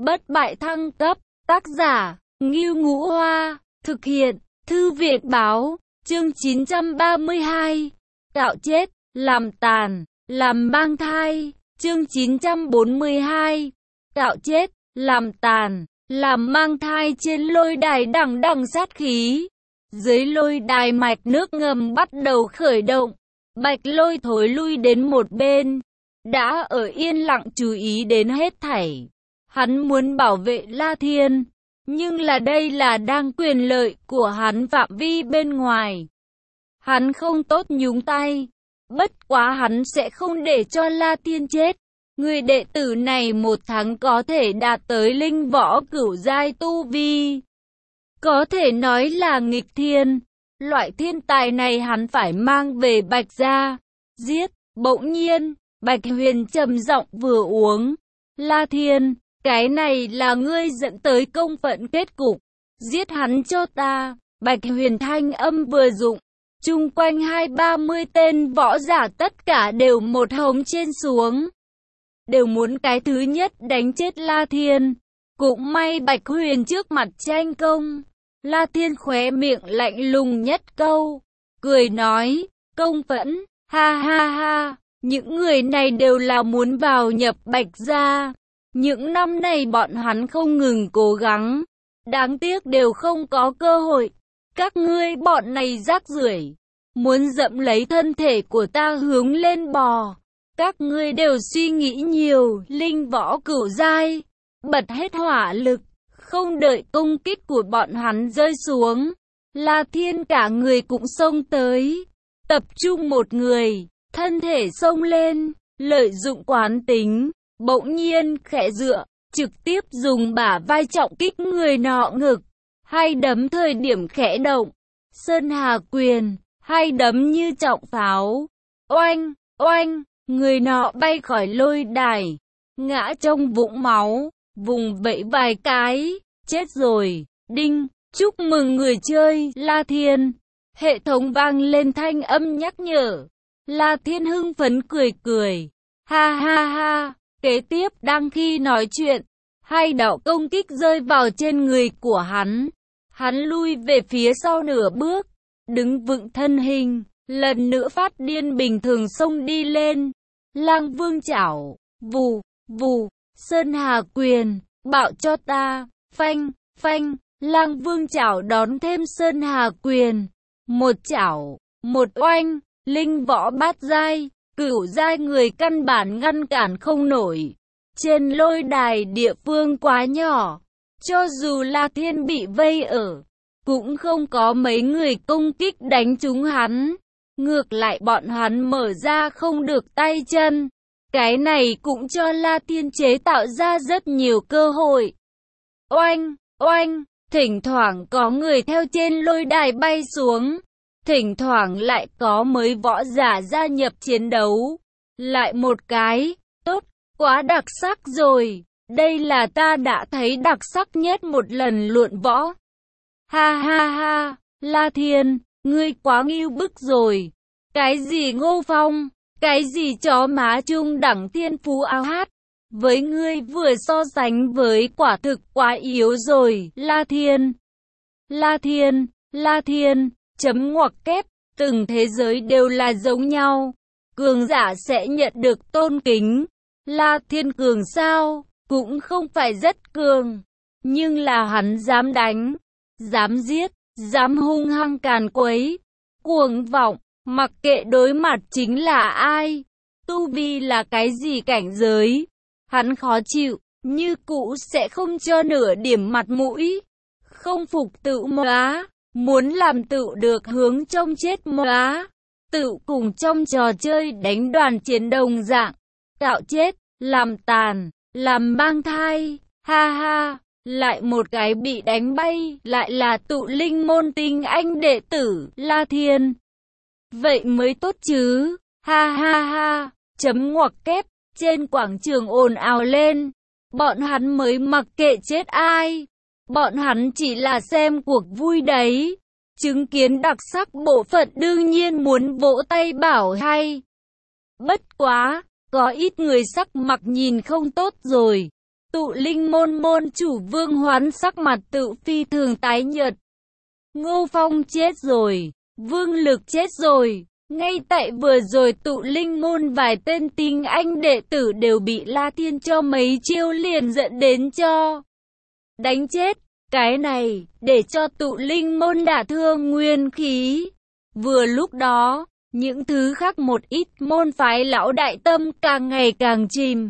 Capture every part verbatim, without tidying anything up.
Bất bại thăng cấp, tác giả, Ngưu Ngũ Hoa, thực hiện, Thư viện báo, chương chín trăm ba mươi hai, cạo chết, làm tàn, làm mang thai, chương chín trăm bốn mươi hai, cạo chết, làm tàn, làm mang thai. Trên lôi đài đằng đằng sát khí, dưới lôi đài mạch nước ngầm bắt đầu khởi động. Bạch Lôi thối lui đến một bên, đã ở yên lặng chú ý đến hết thảy. Hắn muốn bảo vệ La Thiên, nhưng là đây là đang quyền lợi của hắn phạm vi bên ngoài. Hắn không tốt nhúng tay, bất quá hắn sẽ không để cho La Thiên chết. Người đệ tử này một tháng có thể đạt tới linh võ cửu giai tu vi, có thể nói là nghịch thiên. Loại thiên tài này hắn phải mang về Bạch gia, giết. Bỗng nhiên, Bạch Huyền trầm giọng vừa uống, La Thiên, cái này là ngươi dẫn tới công phận kết cục, giết hắn cho ta. Bạch Huyền thanh âm vừa dụng, chung quanh hai ba mươi tên võ giả tất cả đều một hống trên xuống, đều muốn cái thứ nhất đánh chết La Thiên. Cũng may Bạch Huyền trước mặt tranh công. La Thiên khóe miệng lạnh lùng nhất câu, cười nói, công phẫn, ha ha ha, những người này đều là muốn vào nhập Bạch gia. Những năm này bọn hắn không ngừng cố gắng, đáng tiếc đều không có cơ hội. Các ngươi bọn này rác rưởi, muốn dẫm lấy thân thể của ta hướng lên bò. Các ngươi đều suy nghĩ nhiều, linh võ cửu giai, bật hết hỏa lực. Không đợi công kích của bọn hắn rơi xuống, La Thiên cả người cũng xông tới, tập trung một người, thân thể xông lên, lợi dụng quán tính, bỗng nhiên khẽ dựa, trực tiếp dùng bả vai trọng kích người nọ ngực, hai đấm thời điểm khẽ động, Sơn Hà quyền, hai đấm như trọng pháo, oanh, oanh, người nọ bay khỏi lôi đài, ngã trong vũng máu. Vùng vẫy vài cái, chết rồi, đinh, chúc mừng người chơi, La Thiên. Hệ thống vang lên thanh âm nhắc nhở. La Thiên hưng phấn cười cười, ha ha ha. Kế tiếp đang khi nói chuyện, hai đạo công kích rơi vào trên người của hắn. Hắn lui về phía sau nửa bước, đứng vững thân hình, lần nữa phát điên bình thường xông đi lên. Lang Vương chảo, vù, vù. Sơn Hà quyền, bạo cho ta, phanh, phanh. Lang Vương chảo đón thêm Sơn Hà quyền, một chảo, một oanh. Linh võ bát giai, cửu giai người căn bản ngăn cản không nổi. Trên lôi đài địa phương quá nhỏ, cho dù La Thiên bị vây ở, cũng không có mấy người công kích đánh trúng hắn. Ngược lại bọn hắn mở ra không được tay chân. Cái này cũng cho La Thiên chế tạo ra rất nhiều cơ hội. Oanh, oanh, thỉnh thoảng có người theo trên lôi đài bay xuống. Thỉnh thoảng lại có mới võ giả gia nhập chiến đấu. Lại một cái, tốt, quá đặc sắc rồi. Đây là ta đã thấy đặc sắc nhất một lần luận võ. Ha ha ha, La Thiên, ngươi quá ngưu bức rồi. Cái gì Ngô Phong? Cái gì chó má trung đẳng thiên phú ao hát, với ngươi vừa so sánh với quả thực quá yếu rồi, La Thiên. La Thiên, La Thiên, chấm ngoặc kép, từng thế giới đều là giống nhau. Cường giả sẽ nhận được tôn kính. La Thiên cường sao? Cũng không phải rất cường. Nhưng là hắn dám đánh, dám giết, dám hung hăng càn quấy, cuồng vọng. Mặc kệ đối mặt chính là ai, tu vi là cái gì cảnh giới, hắn khó chịu, như cũ sẽ không cho nửa điểm mặt mũi. Không phục tự móa, muốn làm tự được hướng trong chết móa, tự cùng trong trò chơi đánh đoàn chiến đồng dạng, cạo chết, làm tàn, làm mang thai, ha ha. Lại một cái bị đánh bay, lại là tụ linh môn tinh anh đệ tử, La Thiên. Vậy mới tốt chứ, ha ha ha, chấm ngoặc kép, trên quảng trường ồn ào lên. Bọn hắn mới mặc kệ chết ai, bọn hắn chỉ là xem cuộc vui đấy. Chứng kiến đặc sắc bộ phận đương nhiên muốn vỗ tay bảo hay. Bất quá, có ít người sắc mặt nhìn không tốt rồi. Tụ Linh môn môn chủ Vương Hoán sắc mặt tự phi thường tái nhợt. Ngô Phong chết rồi, Vương Lực chết rồi. Ngay tại vừa rồi Tụ Linh môn vài tên tinh anh đệ tử đều bị La Thiên cho mấy chiêu liền dẫn đến cho đánh chết. Cái này, để cho Tụ Linh môn đả thương nguyên khí. Vừa lúc đó, những thứ khác một ít môn phái lão đại tâm càng ngày càng chìm.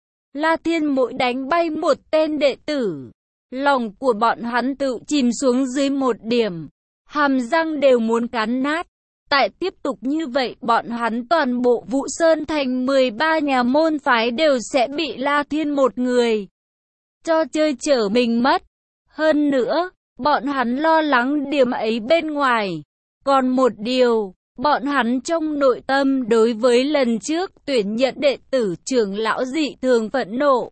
La Thiên mỗi đánh bay một tên đệ tử, lòng của bọn hắn tự chìm xuống dưới một điểm, hàm răng đều muốn cắn nát. Tại tiếp tục như vậy bọn hắn toàn bộ Vũ Sơn thành mười ba nhà môn phái đều sẽ bị La Thiên một người cho chơi chở mình mất. Hơn nữa, bọn hắn lo lắng điểm ấy bên ngoài. Còn một điều, bọn hắn trong nội tâm đối với lần trước tuyển nhận đệ tử trưởng lão dị thường phẫn nộ.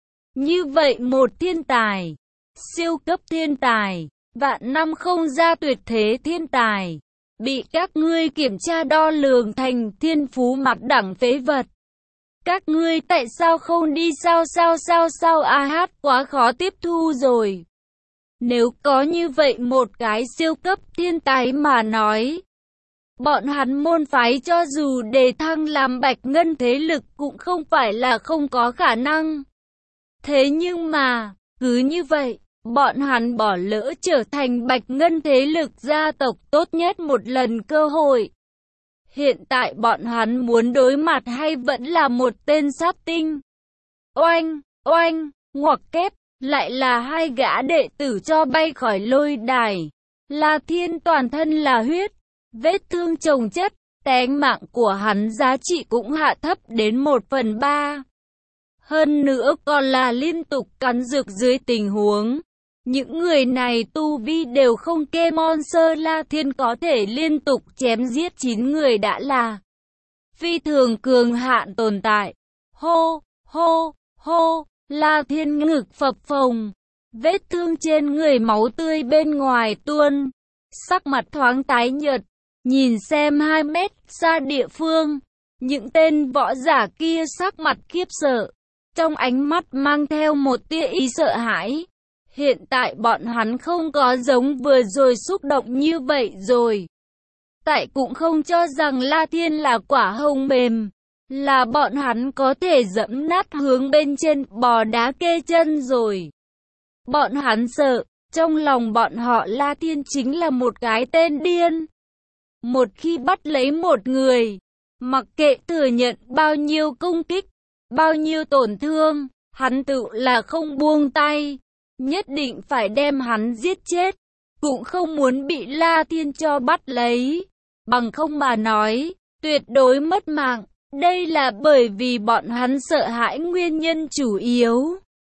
Như vậy một thiên tài, siêu cấp thiên tài, vạn năm không ra tuyệt thế thiên tài, bị các ngươi kiểm tra đo lường thành thiên phú mặt đẳng phế vật. Các ngươi tại sao không đi sao sao sao sao a hát quá khó tiếp thu rồi. Nếu có như vậy một cái siêu cấp thiên tài mà nói, bọn hắn môn phái cho dù đề thăng làm bạch ngân thế lực cũng không phải là không có khả năng. Thế nhưng mà, cứ như vậy, bọn hắn bỏ lỡ trở thành bạch ngân thế lực gia tộc tốt nhất một lần cơ hội. Hiện tại bọn hắn muốn đối mặt hay vẫn là một tên sáp tinh. Oanh, oanh, ngoặc kép, lại là hai gã đệ tử cho bay khỏi lôi đài. La Thiên toàn thân là huyết, vết thương chồng chất, tánh mạng của hắn giá trị cũng hạ thấp đến một phần ba. Hơn nữa còn là liên tục cắn dược dưới tình huống. Những người này tu vi đều không kê Monster. La Thiên có thể liên tục chém giết chín người đã là phi thường cường hạn tồn tại. Hô, hô, hô, La Thiên ngực phập phồng, vết thương trên người máu tươi bên ngoài tuôn, sắc mặt thoáng tái nhợt, nhìn xem hai mét xa địa phương, những tên võ giả kia sắc mặt khiếp sợ, trong ánh mắt mang theo một tia ý sợ hãi. Hiện tại bọn hắn không có giống vừa rồi xúc động như vậy rồi. Tại cũng không cho rằng La Thiên là quả hồng mềm, là bọn hắn có thể dẫm nát hướng bên trên bò đá kê chân rồi. Bọn hắn sợ, trong lòng bọn họ La Thiên chính là một cái tên điên. Một khi bắt lấy một người, mặc kệ thừa nhận bao nhiêu công kích, bao nhiêu tổn thương, hắn tự là không buông tay. Nhất định phải đem hắn giết chết, cũng không muốn bị La Thiên cho bắt lấy. Bằng không mà nói, tuyệt đối mất mạng. Đây là bởi vì bọn hắn sợ hãi nguyên nhân chủ yếu.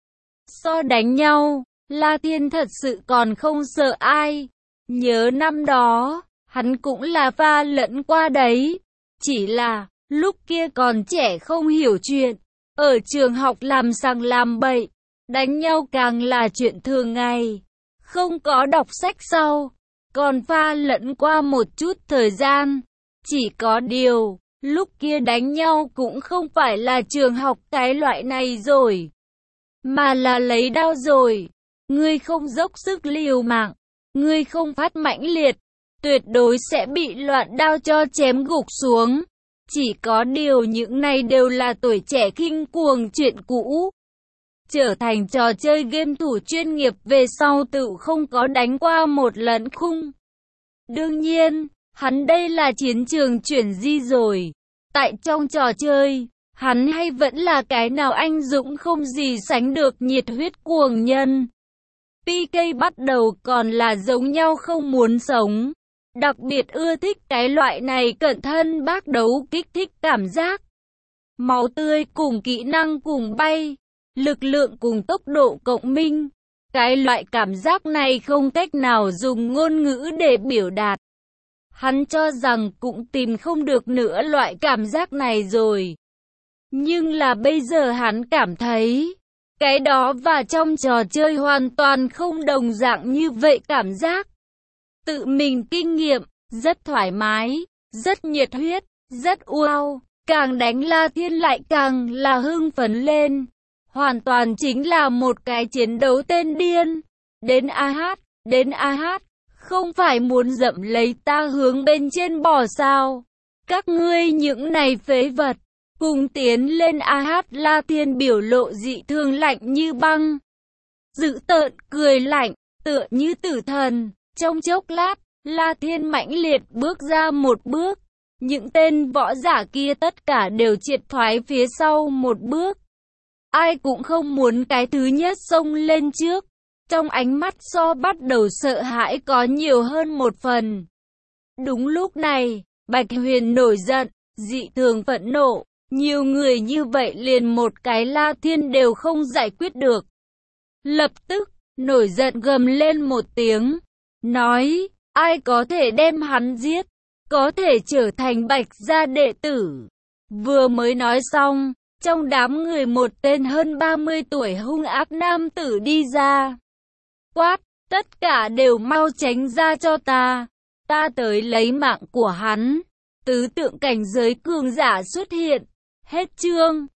So đánh nhau, La Thiên thật sự còn không sợ ai. Nhớ năm đó, hắn cũng là pha lẫn qua đấy. Chỉ là, lúc kia còn trẻ không hiểu chuyện. Ở trường học làm sằng làm bậy. Đánh nhau càng là chuyện thường ngày, không có đọc sách sau, còn pha lẫn qua một chút thời gian. Chỉ có điều, lúc kia đánh nhau cũng không phải là trường học cái loại này rồi, mà là lấy đao rồi. Ngươi không dốc sức liều mạng, ngươi không phát mãnh liệt, tuyệt đối sẽ bị loạn đao cho chém gục xuống. Chỉ có điều những này đều là tuổi trẻ khinh cuồng chuyện cũ. Trở thành trò chơi game thủ chuyên nghiệp về sau tự không có đánh qua một lần khung. Đương nhiên, hắn đây là chiến trường chuyển di rồi. Tại trong trò chơi, hắn hay vẫn là cái nào anh dũng không gì sánh được nhiệt huyết cuồng nhân. pê ca bắt đầu còn là giống nhau không muốn sống. Đặc biệt ưa thích cái loại này cận thân bác đấu kích thích cảm giác. Máu tươi cùng kỹ năng cùng bay. Lực lượng cùng tốc độ cộng minh. Cái loại cảm giác này không cách nào dùng ngôn ngữ để biểu đạt. Hắn cho rằng cũng tìm không được nữa loại cảm giác này rồi. Nhưng là bây giờ hắn cảm thấy, cái đó và trong trò chơi hoàn toàn không đồng dạng như vậy cảm giác. Tự mình kinh nghiệm, rất thoải mái, rất nhiệt huyết, rất wow. Càng đánh La Thiên lại càng là hưng phấn lên. hoàn toàn chính là một cái chiến đấu tên điên. Đến a hát, đến a hát, không phải muốn dẫm lấy ta hướng bên trên bò sao? Các ngươi những này phế vật, cùng tiến lên a hát. La Thiên biểu lộ dị thường lạnh như băng, dữ tợn cười lạnh, tựa như tử thần. Trong chốc lát, La Thiên mãnh liệt bước ra một bước, những tên võ giả kia tất cả đều triệt thoái phía sau một bước. Ai cũng không muốn cái thứ nhất xông lên trước. Trong ánh mắt So bắt đầu sợ hãi có nhiều hơn một phần. Đúng lúc này, Bạch Huyền nổi giận, dị thường phẫn nộ. Nhiều người như vậy liền một cái La Thiên đều không giải quyết được. Lập tức, nổi giận gầm lên một tiếng, nói, ai có thể đem hắn giết, có thể trở thành Bạch gia đệ tử. Vừa mới nói xong, trong đám người một tên hơn ba mươi tuổi hung ác nam tử đi ra. Quát, tất cả đều mau tránh ra cho ta, ta tới lấy mạng của hắn. Tứ tượng cảnh giới cường giả xuất hiện. Hết chương.